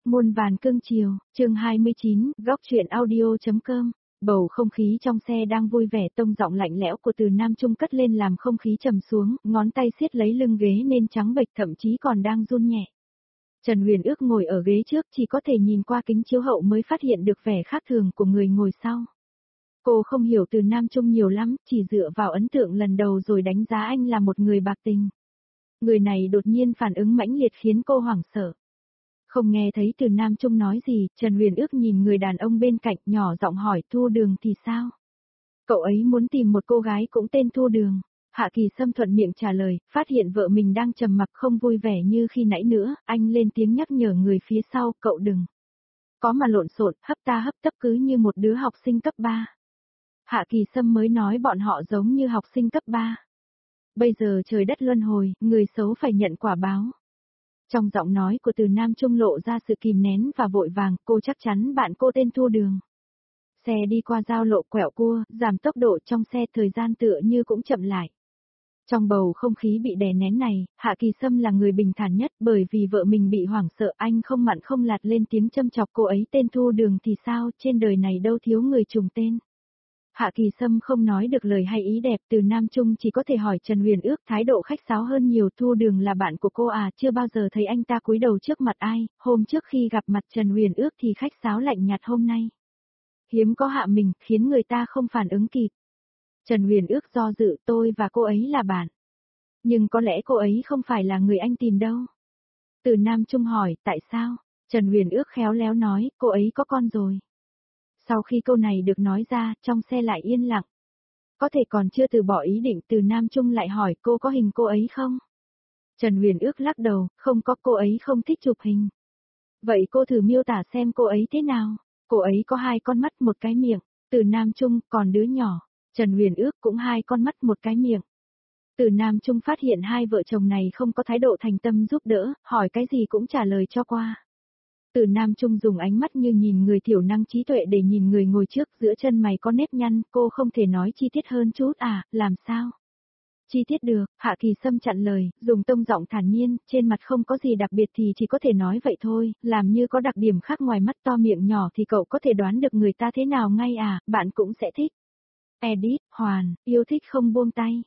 Muôn vàn cưng chiều, chương 29, góc truyện audio.com. Bầu không khí trong xe đang vui vẻ, tông giọng lạnh lẽo của Từ Nam Trung cất lên làm không khí trầm xuống, ngón tay siết lấy lưng ghế nên trắng bệch, thậm chí còn đang run nhẹ. Trần Huyền Ước ngồi ở ghế trước, chỉ có thể nhìn qua kính chiếu hậu mới phát hiện được vẻ khác thường của người ngồi sau. Cô không hiểu Từ Nam Trung nhiều lắm, chỉ dựa vào ấn tượng lần đầu rồi đánh giá anh là một người bạc tình. Người này đột nhiên phản ứng mãnh liệt khiến cô hoảng sợ. Không nghe thấy Từ Nam Trung nói gì, Trần Huyền Ước nhìn người đàn ông bên cạnh, nhỏ giọng hỏi Thu Đường thì sao? Cậu ấy muốn tìm một cô gái cũng tên Thu Đường. Hạ Kỳ Sâm thuận miệng trả lời, phát hiện vợ mình đang trầm mặc không vui vẻ như khi nãy nữa, anh lên tiếng nhắc nhở người phía sau, cậu đừng có mà lộn xộn, hấp ta hấp tấp cứ như một đứa học sinh cấp 3. Hạ Kỳ Sâm mới nói bọn họ giống như học sinh cấp 3. Bây giờ trời đất luân hồi, người xấu phải nhận quả báo. Trong giọng nói của Từ Nam Trung lộ ra sự kìm nén và vội vàng, cô chắc chắn bạn cô tên Thu Đường. Xe đi qua giao lộ quẹo cua, giảm tốc độ trong xe, thời gian tựa như cũng chậm lại. Trong bầu không khí bị đè nén này, Hạ Kỳ Sâm là người bình thản nhất, bởi vì vợ mình bị hoảng sợ, anh không mặn không lạt lên tiếng châm chọc cô ấy tên Thu Đường thì sao, trên đời này đâu thiếu người trùng tên. Hạ Kỳ Sâm không nói được lời hay ý đẹp, Từ Nam Trung chỉ có thể hỏi Trần Huyền Ước, thái độ khách sáo hơn nhiều. Thu Đường là bạn của cô à, chưa bao giờ thấy anh ta cúi đầu trước mặt ai, hôm trước khi gặp mặt Trần Huyền Ước thì khách sáo lạnh nhạt, hôm nay hiếm có hạ mình, khiến người ta không phản ứng kịp. Trần Huyền Ước do dự, tôi và cô ấy là bạn. Nhưng có lẽ cô ấy không phải là người anh tìm đâu. Từ Nam Trung hỏi, tại sao? Trần Huyền Ước khéo léo nói, cô ấy có con rồi. Sau khi câu này được nói ra, trong xe lại yên lặng. Có thể còn chưa từ bỏ ý định, Từ Nam Trung lại hỏi cô có hình cô ấy không? Trần Huyền Ước lắc đầu, không có, cô ấy không thích chụp hình. Vậy cô thử miêu tả xem cô ấy thế nào? Cô ấy có 2 con mắt, một cái miệng. Từ Nam Trung, còn đứa nhỏ. Trần Huyền Ước cũng 2 con mắt, một cái miệng. Từ Nam Trung phát hiện hai vợ chồng này không có thái độ thành tâm giúp đỡ, hỏi cái gì cũng trả lời cho qua. Từ Nam Trung dùng ánh mắt như nhìn người thiểu năng trí tuệ để nhìn người ngồi trước, giữa chân mày có nếp nhăn, cô không thể nói chi tiết hơn chút à, làm sao? Chi tiết được, Hạ Kỳ Sâm chặn lời, dùng tông giọng thản nhiên, trên mặt không có gì đặc biệt thì chỉ có thể nói vậy thôi, làm như có đặc điểm khác ngoài mắt to miệng nhỏ thì cậu có thể đoán được người ta thế nào ngay à, bạn cũng sẽ thích. Edit, Hoàn, yêu thích không buông tay.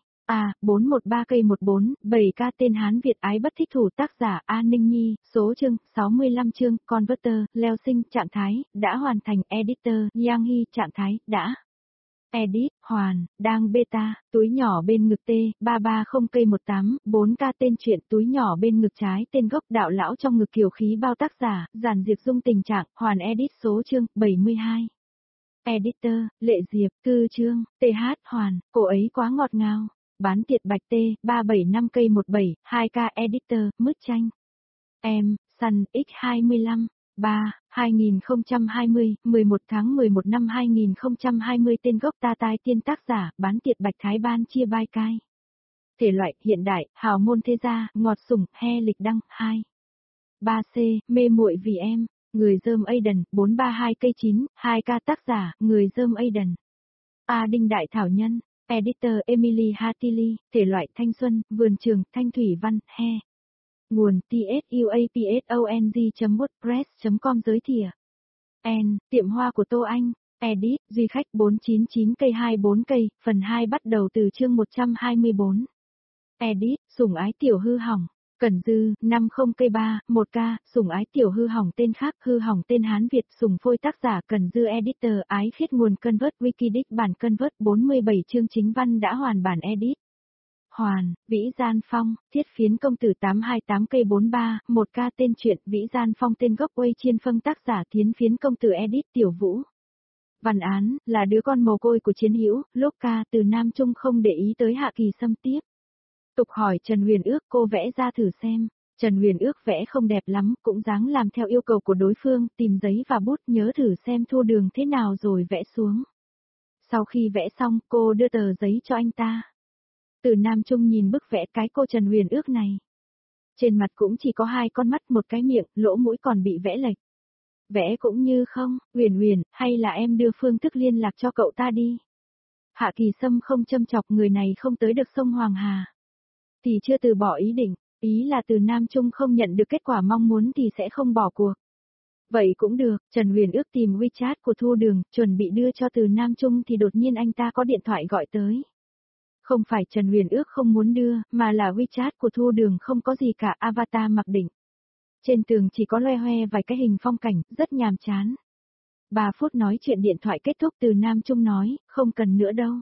413 cây 14, 7K tên Hán Việt ái bất thích thủ, tác giả A Ninh Nhi, số chương, 65 chương, Converter, Leo Sinh, trạng thái, đã hoàn thành, Editor, Yang Hy, trạng thái, đã. Edit, Hoàn, đang beta, túi nhỏ bên ngực T, 330 cây 18, 4K tên truyện, túi nhỏ bên ngực trái, tên gốc đạo lão trong ngực kiều khí bao, tác giả, Giản Diệp Dung, tình trạng, Hoàn edit, số chương, 72. Editor, Lệ Diệp, Cư Trương, TH, Hoàn, cô ấy quá ngọt ngào. Bán tiệt bạch T, 375 cây 17, 2K editor, mứt chanh. Em, Sun, X25, 3, 2020, 11 tháng 11 năm 2020, tên gốc Ta Tai Tiên, tác giả, bán tiệt bạch Thái Ban chia bai cai. Thể loại, hiện đại, hào môn thế gia, ngọt sủng, he lịch đăng, 2. 3C, mê muội vì em, người dơm Aiden, 432 cây 9, 2K, tác giả, người dơm Aiden. A Đinh Đại Thảo Nhân. Editor Emily Hatili, thể loại thanh xuân, vườn trường, thanh thủy văn, he. Nguồn tsuapsong.wordpress.com giới thiệu. N, tiệm hoa của Tô Anh. Edit, duy khách 499 cây 24 cây, phần 2 bắt đầu từ chương 124. Edit, sủng ái tiểu hư hỏng. Cẩn Dư, 50 cây 3, 1K, sủng ái tiểu hư hỏng tên khác, hư hỏng tên Hán Việt, sủng phôi, tác giả Cẩn Dư, editor ái khiết, nguồn Convert Wikidic bản Convert, 47 chương chính văn đã hoàn bản edit. Hoàn, Vĩ Gian Phong, thiết phiến công tử 828 cây 43, 1K tên truyện, Vĩ Gian Phong tên gốc Uây Chiên Phân, tác giả Thiến phiến công tử, edit Tiểu Vũ. Văn án, là đứa con mồ côi của chiến hữu, Luca. Từ Nam Trung không để ý tới Hạ Kỳ Sâm tiếp tục hỏi Trần Huyền Ước, cô vẽ ra thử xem. Trần Huyền Ước vẽ không đẹp lắm, cũng dáng làm theo yêu cầu của đối phương, tìm giấy và bút, nhớ thử xem Thu Đường thế nào rồi vẽ xuống. Sau khi vẽ xong, cô đưa tờ giấy cho anh ta. Từ Nam Trung nhìn bức vẽ cái cô Trần Huyền Ước này. Trên mặt cũng chỉ có 2 con mắt, một cái miệng, lỗ mũi còn bị vẽ lệch. Vẽ cũng như không, Huyền Huyền, hay là em đưa phương thức liên lạc cho cậu ta đi. Hạ Kỳ Sâm không châm chọc, người này không tới được sông Hoàng Hà thì chưa từ bỏ ý định, ý là Từ Nam Trung không nhận được kết quả mong muốn thì sẽ không bỏ cuộc. Vậy cũng được, Trần Huyền ước tìm WeChat của Thu Đường, chuẩn bị đưa cho Từ Nam Trung thì đột nhiên anh ta có điện thoại gọi tới. Không phải Trần Huyền ước không muốn đưa, mà là WeChat của Thu Đường không có gì cả, avatar mặc định. Trên tường chỉ có loe hoe vài cái hình phong cảnh, rất nhàm chán. 3 phút nói chuyện điện thoại kết thúc, Từ Nam Trung nói, không cần nữa đâu.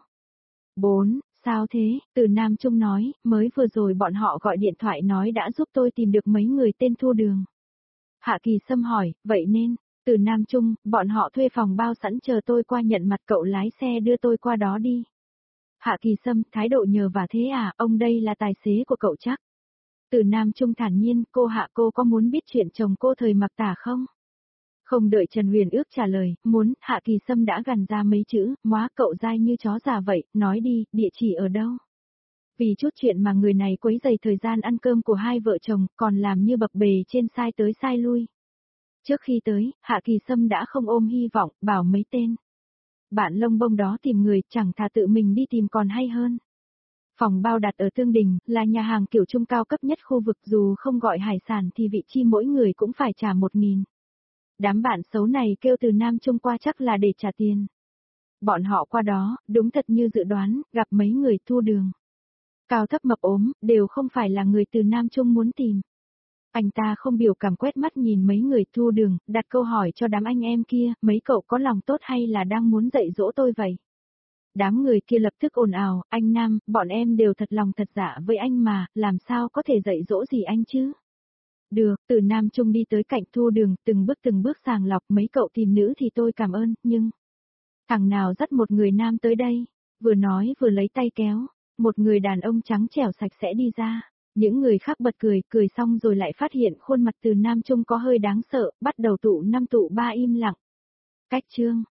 4, sao thế? Từ Nam Trung nói, mới vừa rồi bọn họ gọi điện thoại nói đã giúp tôi tìm được mấy người tên Thu Đường. Hạ Kỳ Sâm hỏi, vậy nên, Từ Nam Trung, bọn họ thuê phòng bao sẵn chờ tôi qua nhận mặt, cậu lái xe đưa tôi qua đó đi. Hạ Kỳ Sâm, thái độ nhờ vả thế à, ông đây là tài xế của cậu chắc. Từ Nam Trung thản nhiên, cô Hạ, cô có muốn biết chuyện chồng cô thời Mặc Tả không? Không đợi Trần Huyền ước trả lời, muốn, Hạ Kỳ Sâm đã gằn ra mấy chữ, móa cậu dai như chó già vậy, nói đi, địa chỉ ở đâu? Vì chút chuyện mà người này quấy rầy thời gian ăn cơm của hai vợ chồng, còn làm như bập bề trên sai tới sai lui. Trước khi tới, Hạ Kỳ Sâm đã không ôm hy vọng, bảo mấy tên. Bạn lông bông đó tìm người, chẳng thà tự mình đi tìm còn hay hơn. Phòng bao đặt ở Tương Đình, là nhà hàng kiểu trung cao cấp nhất khu vực, dù không gọi hải sản thì vị chi mỗi người cũng phải trả 1.000. Đám bạn xấu này kêu Từ Nam Trung qua chắc là để trả tiền. Bọn họ qua đó, đúng thật như dự đoán, gặp mấy người Thu Đường. Cao thấp mập ốm, đều không phải là người Từ Nam Trung muốn tìm. Anh ta không biểu cảm quét mắt nhìn mấy người Thu Đường, đặt câu hỏi cho đám anh em kia, mấy cậu có lòng tốt hay là đang muốn dạy dỗ tôi vậy? Đám người kia lập tức ồn ào, anh Nam, bọn em đều thật lòng thật dạ với anh mà, làm sao có thể dạy dỗ gì anh chứ? Được, Từ Nam Trung đi tới cạnh Thu Đường, từng bước sàng lọc, mấy cậu tìm nữ thì tôi cảm ơn, nhưng... Thằng nào dắt một người nam tới đây? Vừa nói vừa lấy tay kéo, một người đàn ông trắng trẻo sạch sẽ đi ra. Những người khác bật cười, cười xong rồi lại phát hiện khuôn mặt Từ Nam Trung có hơi đáng sợ, bắt đầu tụ 5 tụ 3 im lặng. Cách chương